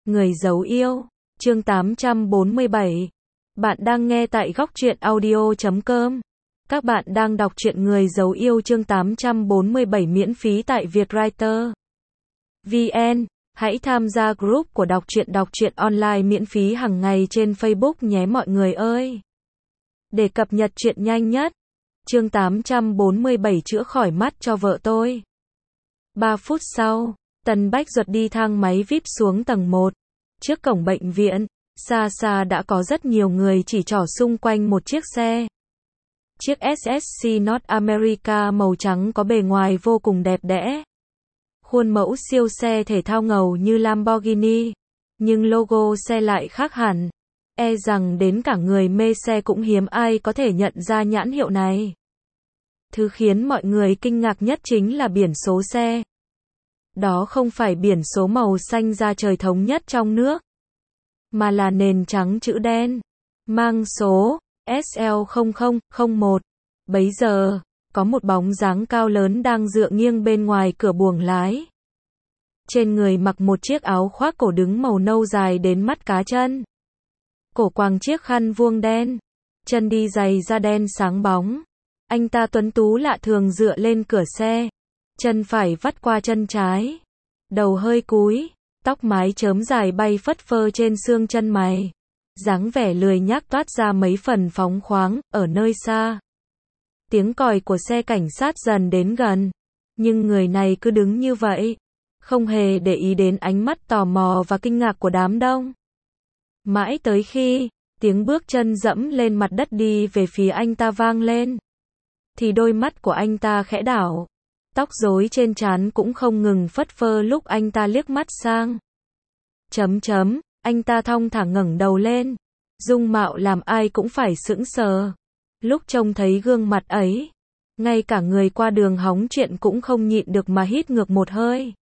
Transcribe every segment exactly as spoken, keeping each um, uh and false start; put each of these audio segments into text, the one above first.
Người giấu yêu, chương tám trăm bốn mươi bảy. Bạn đang nghe tại góc truyện audio chấm com. Các bạn đang đọc truyện Người giấu yêu chương tám trăm bốn mươi bảy miễn phí tại Vietwriter. vê en. Hãy tham gia group của đọc truyện đọc truyện online miễn phí hàng ngày trên Facebook nhé mọi người ơi. Để cập nhật truyện nhanh nhất. Chương tám trăm bốn mươi bảy chữa khỏi mắt cho vợ tôi. ba phút sau, Tần Bách Duật đi thang máy víp xuống tầng một. Trước cổng bệnh viện, xa xa đã có rất nhiều người chỉ trỏ xung quanh một chiếc xe. Chiếc ét ét xê North America màu trắng có bề ngoài vô cùng đẹp đẽ. Khuôn mẫu siêu xe thể thao ngầu như Lamborghini, nhưng logo xe lại khác hẳn. E rằng đến cả người mê xe cũng hiếm ai có thể nhận ra nhãn hiệu này. Thứ khiến mọi người kinh ngạc nhất chính là biển số xe. Đó không phải biển số màu xanh da trời thống nhất trong nước, mà là nền trắng chữ đen, mang số ét lờ không không không một. Bấy giờ, có một bóng dáng cao lớn đang dựa nghiêng bên ngoài cửa buồng lái. Trên người mặc một chiếc áo khoác cổ đứng màu nâu dài đến mắt cá chân. Cổ quàng chiếc khăn vuông đen, chân đi giày da đen sáng bóng. Anh ta tuấn tú lạ thường dựa lên cửa xe, chân phải vắt qua chân trái, đầu hơi cúi, tóc mái chớm dài bay phất phơ trên xương chân mày. Dáng vẻ lười nhác toát ra mấy phần phóng khoáng. Ở nơi xa, tiếng còi của xe cảnh sát dần đến gần, nhưng người này cứ đứng như vậy, không hề để ý đến ánh mắt tò mò và kinh ngạc của đám đông. Mãi tới khi tiếng bước chân dẫm lên mặt đất đi về phía anh ta vang lên, thì đôi mắt của anh ta khẽ đảo. Tóc rối trên trán cũng không ngừng phất phơ lúc anh ta liếc mắt sang. Chấm chấm, anh ta thong thả ngẩng đầu lên. Dung mạo làm ai cũng phải sững sờ. Lúc trông thấy gương mặt ấy, ngay cả người qua đường hóng chuyện cũng không nhịn được mà hít ngược một hơi.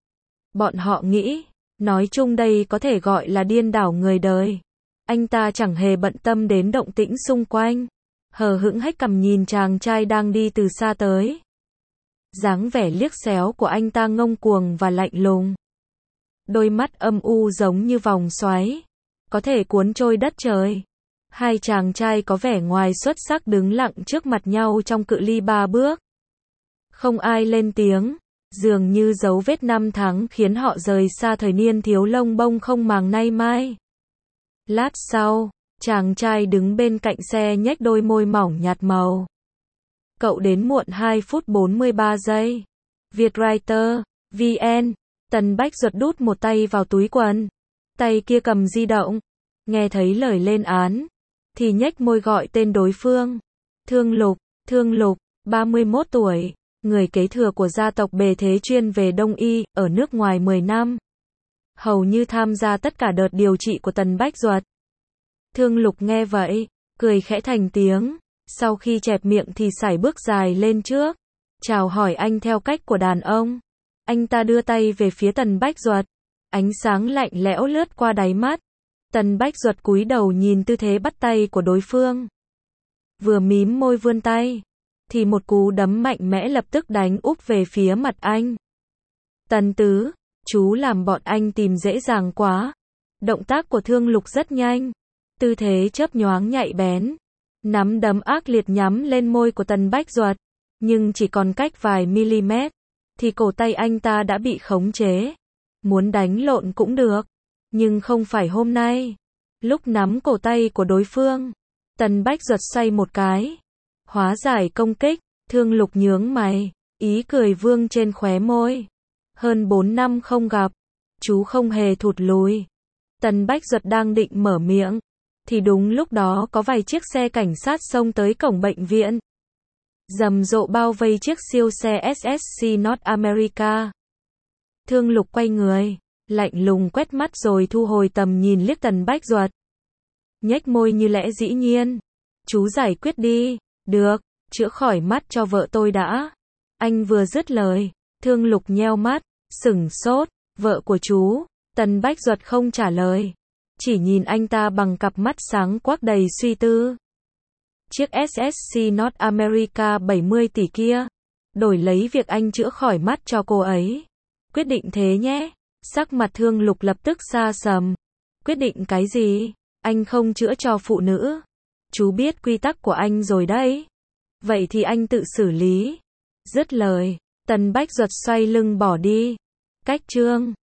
Bọn họ nghĩ, nói chung đây có thể gọi là điên đảo người đời. Anh ta chẳng hề bận tâm đến động tĩnh xung quanh, hờ hững hếch cằm nhìn chàng trai đang đi từ xa tới. Dáng vẻ liếc xéo của anh ta ngông cuồng và lạnh lùng. Đôi mắt âm u giống như vòng xoáy, có thể cuốn trôi đất trời. Hai chàng trai có vẻ ngoài xuất sắc đứng lặng trước mặt nhau trong cự ly ba bước. Không ai lên tiếng, dường như dấu vết năm tháng khiến họ rời xa thời niên thiếu lông bông không màng nay mai. Lát sau, chàng trai đứng bên cạnh xe nhếch đôi môi mỏng nhạt màu. Cậu đến muộn hai phút bốn mươi ba giây. Vietwriter, vê en. Tần Bách Duật đút một tay vào túi quần, tay kia cầm di động. Nghe thấy lời lên án, thì nhếch môi gọi tên đối phương. Thương Lục, Thương Lục, ba mươi mốt tuổi, người kế thừa của gia tộc bề thế chuyên về đông y, ở nước ngoài mười năm. Hầu như tham gia tất cả đợt điều trị của Tần Bách Duật. Thương Lục nghe vậy, cười khẽ thành tiếng. Sau khi chẹp miệng thì sải bước dài lên trước, chào hỏi anh theo cách của đàn ông. Anh ta đưa tay về phía Tần Bách Duật, ánh sáng lạnh lẽo lướt qua đáy mắt. Tần Bách Duật cúi đầu nhìn tư thế bắt tay của đối phương. Vừa mím môi vươn tay, thì một cú đấm mạnh mẽ lập tức đánh úp về phía mặt anh. Tần tứ, chú làm bọn anh tìm dễ dàng quá. Động tác của Thương Lục rất nhanh, tư thế chớp nhoáng nhạy bén. Nắm đấm ác liệt nhắm lên môi của Tần Bách Duật, nhưng chỉ còn cách vài mm, thì cổ tay anh ta đã bị khống chế. Muốn đánh lộn cũng được, nhưng không phải hôm nay. Lúc nắm cổ tay của đối phương, Tần Bách Duật xoay một cái, hóa giải công kích. Thương Lục nhướng mày, ý cười vương trên khóe môi. Hơn bốn năm không gặp, chú không hề thụt lùi. Tần Bách Duật đang định mở miệng, thì đúng lúc đó có vài chiếc xe cảnh sát xông tới cổng bệnh viện, rầm rộ bao vây chiếc siêu xe ét ét xê North America. Thương Lục quay người, lạnh lùng quét mắt rồi thu hồi tầm nhìn liếc Tần Bách Duật. Nhếch môi như lẽ dĩ nhiên. Chú giải quyết đi. Được, chữa khỏi mắt cho vợ tôi đã. Anh vừa dứt lời, Thương Lục nheo mắt, sửng sốt. Vợ của chú? Tần Bách Duật không trả lời, chỉ nhìn anh ta bằng cặp mắt sáng quắc đầy suy tư. Chiếc ét ét xê North America bảy mươi tỷ kia, đổi lấy việc anh chữa khỏi mắt cho cô ấy. Quyết định thế nhé. Sắc mặt Thương Lục lập tức xa sầm. Quyết định cái gì? Anh không chữa cho phụ nữ. Chú biết quy tắc của anh rồi đấy. Vậy thì anh tự xử lý. Dứt lời, Tần Bách Duật xoay lưng bỏ đi. Cách chương